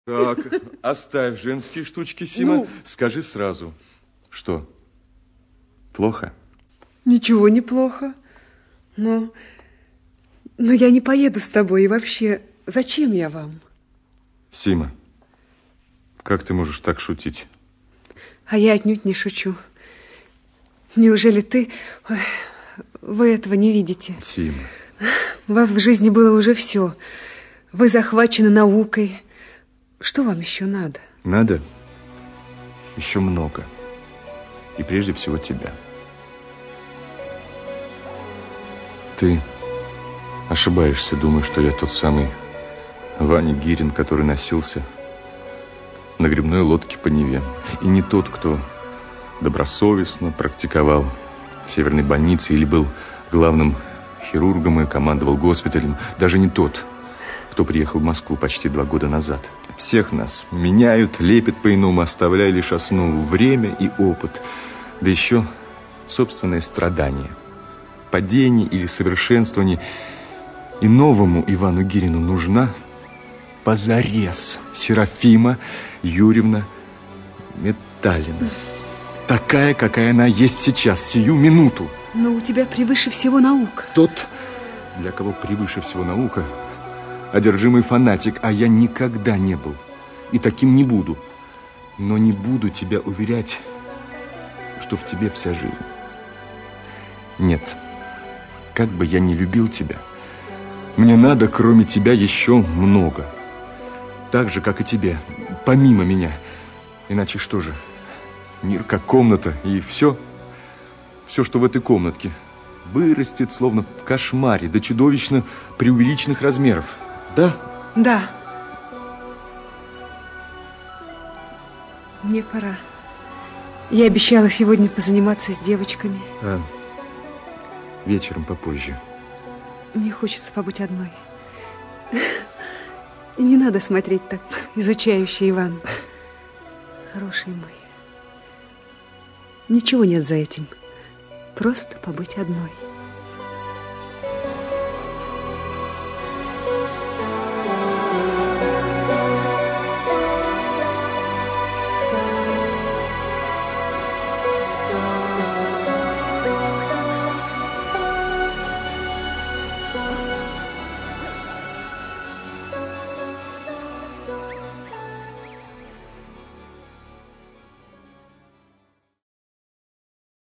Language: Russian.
Так, оставь женские штучки, Сима. Ну? Скажи сразу, что, плохо? Ничего не плохо. Но я не поеду с тобой. И вообще, зачем я вам? Сима, как ты можешь так шутить? А я отнюдь не шучу. Неужели ты... Ой, вы этого не видите? Сима. У вас в жизни было уже все. Вы захвачены наукой. Что вам еще надо? Надо еще много. И прежде всего тебя. Ты ошибаешься, думая, что я тот самый Ваня Гирин, который носился на гребной лодке по Неве. И не тот, кто добросовестно практиковал в Северной больнице или был главным хирургом и командовал госпиталем. Даже не тот, кто приехал в Москву почти 2 года назад. Всех нас меняют, лепят по-иному, оставляя лишь основу время и опыт. Да еще собственное страдание, падение или совершенствование. И новому Ивану Гирину нужна позарез Серафима Юрьевна Металлина. Такая, какая она есть сейчас, сию минуту. Но у тебя превыше всего наука. Тот, для кого превыше всего наука, одержимый фанатик, а я никогда не был. И таким не буду. Но не буду тебя уверять, что в тебе вся жизнь. Нет, как бы я ни любил тебя, мне надо, кроме тебя, еще много. Так же, как и тебе, помимо меня. Иначе что же? Мир как комната, и все, что в этой комнатке, вырастет, словно в кошмаре, до чудовищно преувеличенных размеров. Да? Да. Мне пора. Я обещала сегодня позаниматься с девочками. Вечером попозже. Мне хочется побыть одной. И не надо смотреть так, изучающий Иван. Хороший мой. Ничего нет за этим. Просто побыть одной.